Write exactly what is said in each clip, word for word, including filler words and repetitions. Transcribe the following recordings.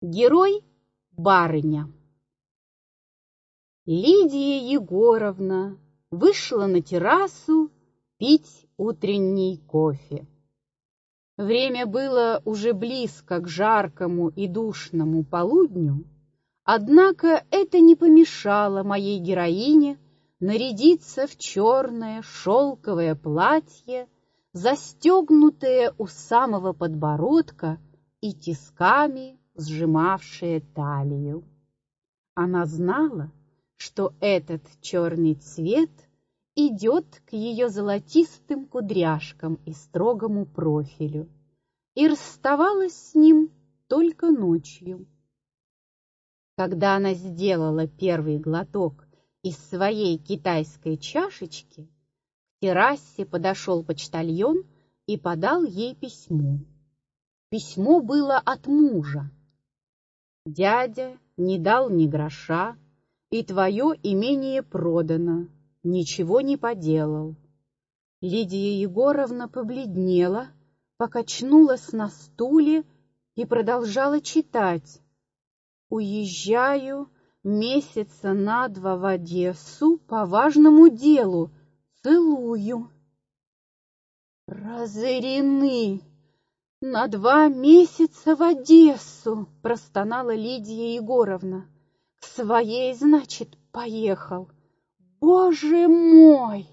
Герой-барыня. Лидия Егоровна вышла на террасу пить утренний кофе. Время было уже близко к жаркому и душному полудню, однако это не помешало моей героине нарядиться в черное шелковое платье, застегнутое у самого подбородка и тисками сжимавшее талию. Она знала, что этот черный цвет идет к ее золотистым кудряшкам и строгому профилю, и расставалась с ним только ночью. Когда она сделала первый глоток из своей китайской чашечки, к террасе подошел почтальон и подал ей письмо. Письмо было от мужа. «Дядя не дал ни гроша, и твое имение продано, ничего не поделал». Лидия Егоровна побледнела, покачнулась на стуле и продолжала читать. «Уезжаю месяца на два в Одессу по важному делу. Целую». «Разорены! На два месяца в Одессу!» — простонала Лидия Егоровна. «К своей, значит, поехал. Боже мой!»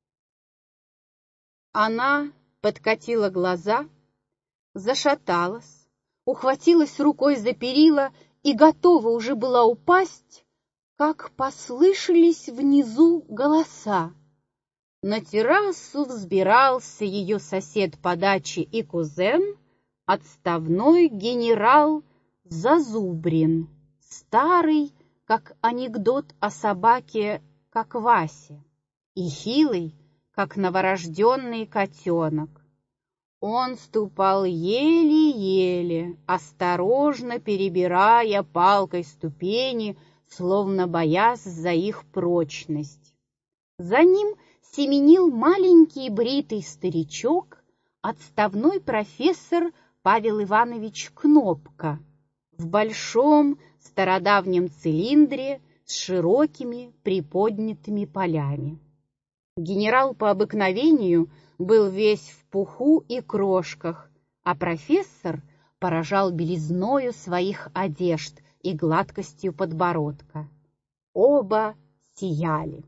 Она подкатила глаза, зашаталась, ухватилась рукой за перила и готова уже была упасть, как послышались внизу голоса. На террасу взбирался ее сосед по даче и кузен, отставной генерал Зазубрин, старый, как анекдот о собаке, как Вася, и хилый, как новорожденный котенок. Он ступал еле-еле, осторожно перебирая палкой ступени, словно боясь за их прочность. За ним семенил маленький бритый старичок, отставной профессор Павел Иванович Кнопка, в большом стародавнем цилиндре с широкими приподнятыми полями. Генерал по обыкновению был весь в пуху и крошках, а профессор поражал белизною своих одежд и гладкостью подбородка. Оба сияли.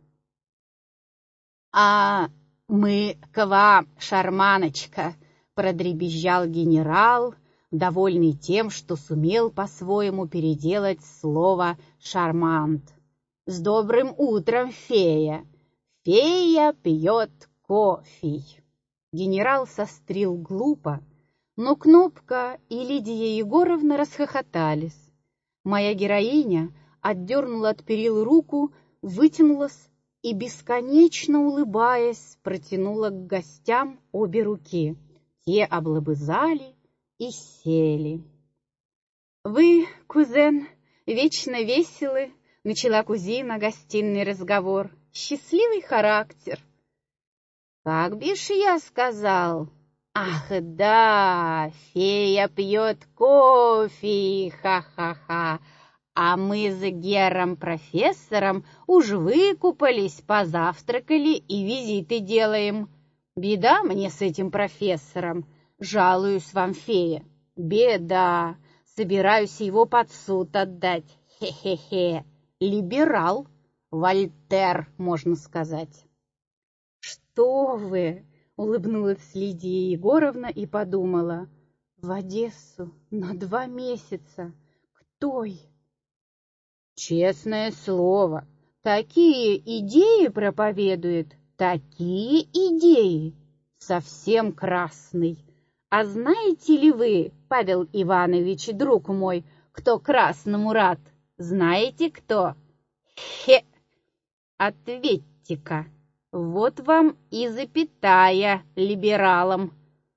«А мы к вам, шарманочка!» — продребезжал генерал, довольный тем, что сумел по-своему переделать слово «шармант». «С добрым утром, фея! Фея пьет кофе!» Генерал сострил глупо, но Кнопка и Лидия Егоровна расхохотались. Моя героиня отдернула от перил руку, вытянулась и, бесконечно улыбаясь, протянула к гостям обе руки. Те облобызали и сели. «Вы, кузен, вечно веселы», — начала кузина гостиный разговор. «Счастливый характер». «Как бишь я сказал? Ах, да, фея пьет кофе, ха-ха-ха. А мы с Гером-профессором уж выкупались, позавтракали и визиты делаем. Беда мне с этим профессором, жалуюсь вам, фея. Беда, собираюсь его под суд отдать. Хе-хе-хе, либерал, Вольтер, можно сказать». «Что вы?» — улыбнулась Лидия Егоровна и подумала. «В Одессу на два месяца. К той». «Честное слово, такие идеи проповедует, такие идеи, совсем красный. А знаете ли вы, Павел Иванович, друг мой, кто красному рад? Знаете кто? Хе! Ответьте-ка, вот вам и запятая либералам».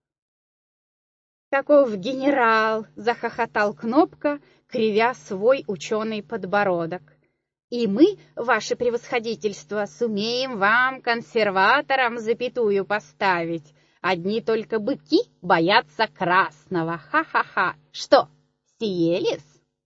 «Каков генерал!» — захохотал Кнопка, кривя свой ученый подбородок. «И мы, ваше превосходительство, сумеем вам, консерваторам, запятую поставить. Одни только быки боятся красного. Ха-ха-ха! Что, съелись?»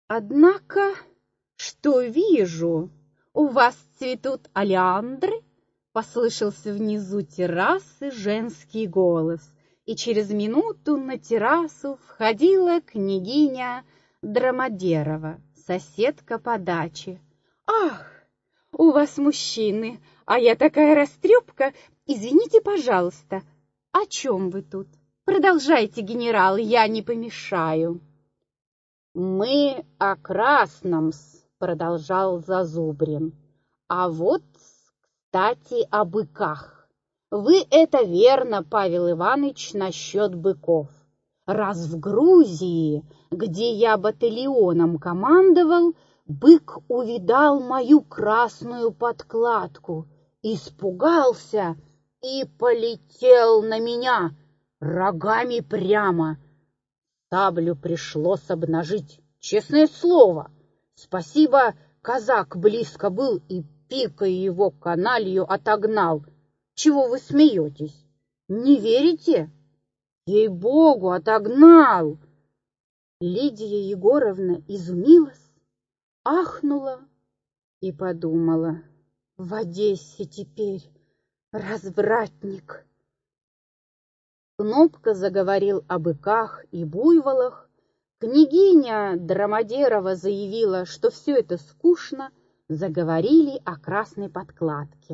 Однако, что вижу, у вас цветут олеандры? Послышался внизу террасы женский голос, и через минуту на террасу входила княгиня Драмадерова, соседка по даче. «Ах, у вас мужчины, а я такая растрепка! Извините, пожалуйста, о чем вы тут? Продолжайте, генерал, я не помешаю». «Мы о красном-с», — продолжал Зазубрин. «А вот, кстати, о быках. Вы это верно, Павел Иванович, насчет быков. Раз в Грузии, где я батальоном командовал, бык увидал мою красную подкладку, испугался и полетел на меня рогами прямо. Саблю пришлось обнажить, честное слово. Спасибо, казак близко был и пикой его каналью отогнал. Чего вы смеетесь? Не верите? Ей-богу, отогнал!» Лидия Егоровна изумилась, ахнула и подумала: в Одессе теперь развратник. Кнопка заговорил о быках и буйволах. Княгиня Драмадерова заявила, что все это скучно, заговорили о красной подкладке.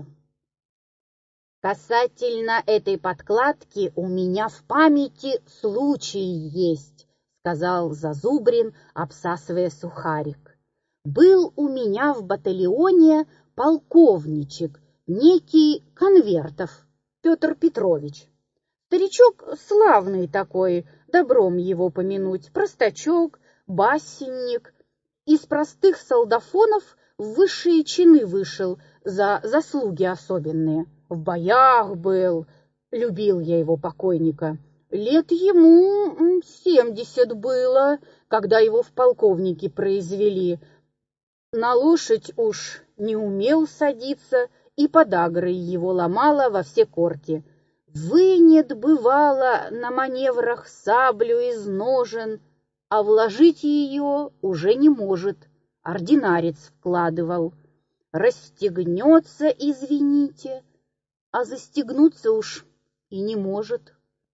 «Касательно этой подкладки у меня в памяти случай есть», — сказал Зазубрин, обсасывая сухарик. «Был у меня в батальоне полковничек, некий Конвертов Петр Петрович. Старичок славный такой, добром его помянуть, простачок, басенник. Из простых солдафонов в высшие чины вышел за заслуги особенные. В боях был, любил я его покойника. Лет ему семьдесят было, когда его в полковники произвели. На лошадь уж не умел садиться, и подагрой его ломало во все корки. Вынет, бывало, на маневрах саблю из ножен, а вложить ее уже не может, ординарец вкладывал. Расстегнется, извините, а застегнуться уж и не может.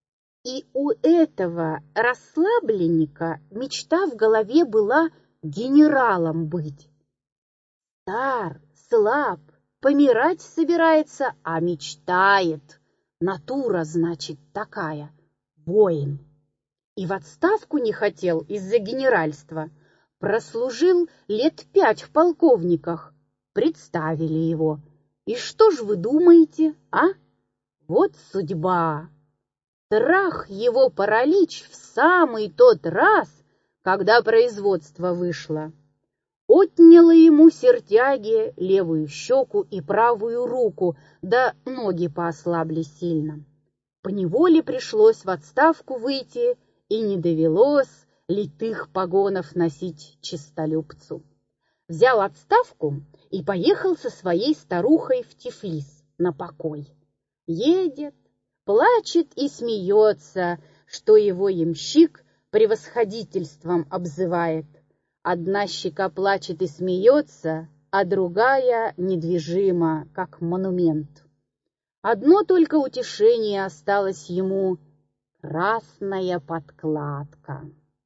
И у этого расслабленника мечта в голове была генералом быть. Стар, слаб, помирать собирается, а мечтает. Натура, значит, такая, воин. И в отставку не хотел из-за генеральства. Прослужил лет пять в полковниках. Представили его. И что ж вы думаете, а? Вот судьба. Трах его паралич в самый тот раз, когда производство вышло. Отняло ему сертяги левую щеку и правую руку, да ноги поослабли сильно. Поневоле пришлось в отставку выйти, и не довелось литых погонов носить честолюбцу. Взял отставку и поехал со своей старухой в Тифлис на покой. Едет, плачет и смеется, что его ямщик превосходительством обзывает. Одна щека плачет и смеется, а другая недвижима, как монумент. Одно только утешение осталось ему — красная подкладка.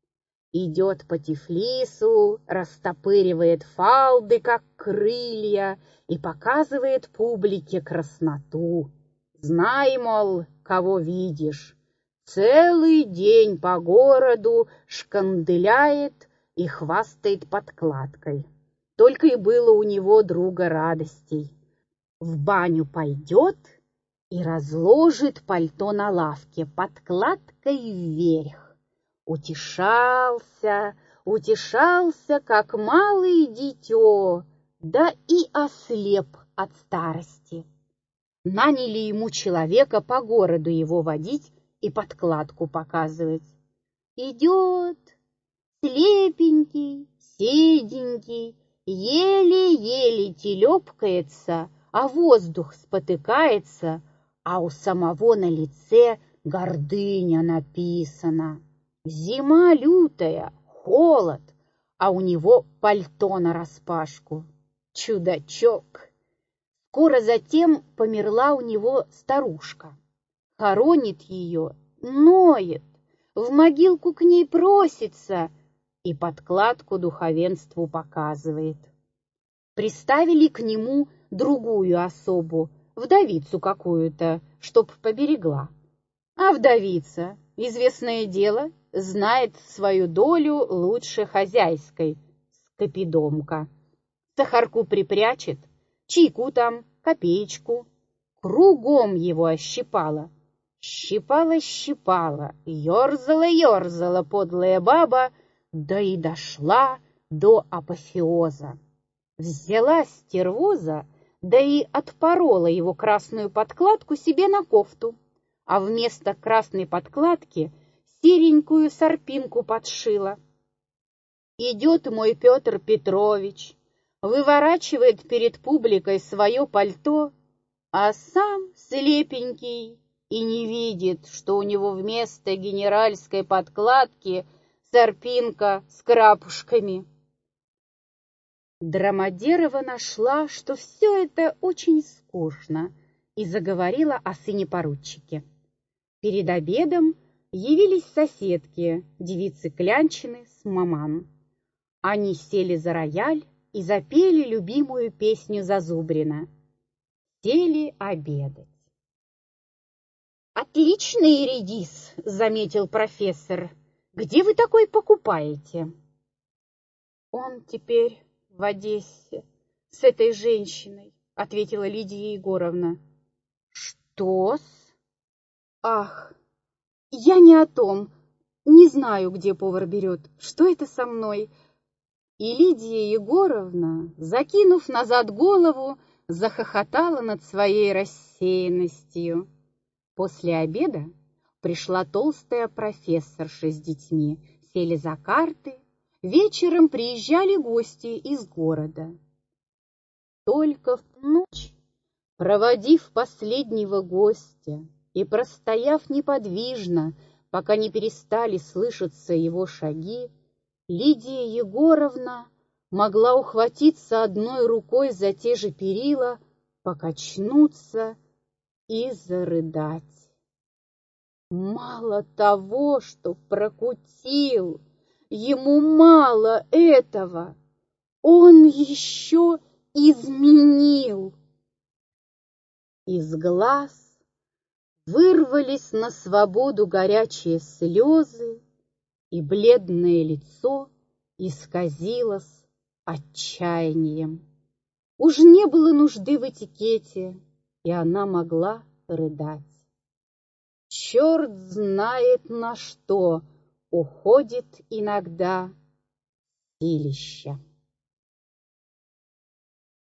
Идет по Тифлису, растопыривает фалды, как крылья, и показывает публике красноту. Знай, мол, кого видишь. Целый день по городу шканделяет и хвастает подкладкой. Только и было у него друга радостей. В баню пойдет и разложит пальто на лавке подкладкой вверх. Утешался, утешался, как малое дитё, да и ослеп от старости. Наняли ему человека по городу его водить и подкладку показывать. Идет, слепенький, седенький, еле-еле телепкается, а воздух спотыкается, а у самого на лице гордыня написана. Зима лютая, холод, а у него пальто нараспашку. Чудачок! Скоро затем померла у него старушка. Хоронит ее, ноет, в могилку к ней просится и подкладку духовенству показывает. Приставили к нему другую особу, вдовицу какую-то, чтоб поберегла. А вдовица, известное дело, знает свою долю лучше хозяйской, скопидомка. Сахарку припрячет, чайку там, копеечку. Кругом его ощипала. Щипала-щипала, ерзала-ерзала подлая баба, да и дошла до апофеоза. Взяла стервоза, да и отпорола его красную подкладку себе на кофту, а вместо красной подкладки серенькую сорпинку подшила. Идет мой Петр Петрович, выворачивает перед публикой свое пальто, а сам слепенький и не видит, что у него вместо генеральской подкладки сорпинка с крапушками. Драмадерова нашла, что все это очень скучно, и заговорила о сыне-поручике. Перед обедом явились соседки, девицы Клянчины с маман. Они сели за рояль и запели любимую песню Зазубрина. Сели обедать. «Отличный редис», — заметил профессор. «Где вы такой покупаете?» «Он теперь в Одессе с этой женщиной», — ответила Лидия Егоровна. «Что-с? Ах, я не о том. Не знаю, где повар берет. Что это со мной?» И Лидия Егоровна, закинув назад голову, захохотала над своей рассеянностью. После обеда пришла толстая профессорша с детьми, сели за карты. Вечером приезжали гости из города. Только в ночь, проводив последнего гостя и простояв неподвижно, пока не перестали слышаться его шаги, Лидия Егоровна могла ухватиться одной рукой за те же перила, покачнуться и зарыдать. Мало того, что прокутил, ему мало этого, он еще изменил. Из глаз вырвались на свободу горячие слезы, и бледное лицо исказилось отчаянием. Уж не было нужды в этикете, и она могла рыдать. Черт знает, на что уходит иногда силища.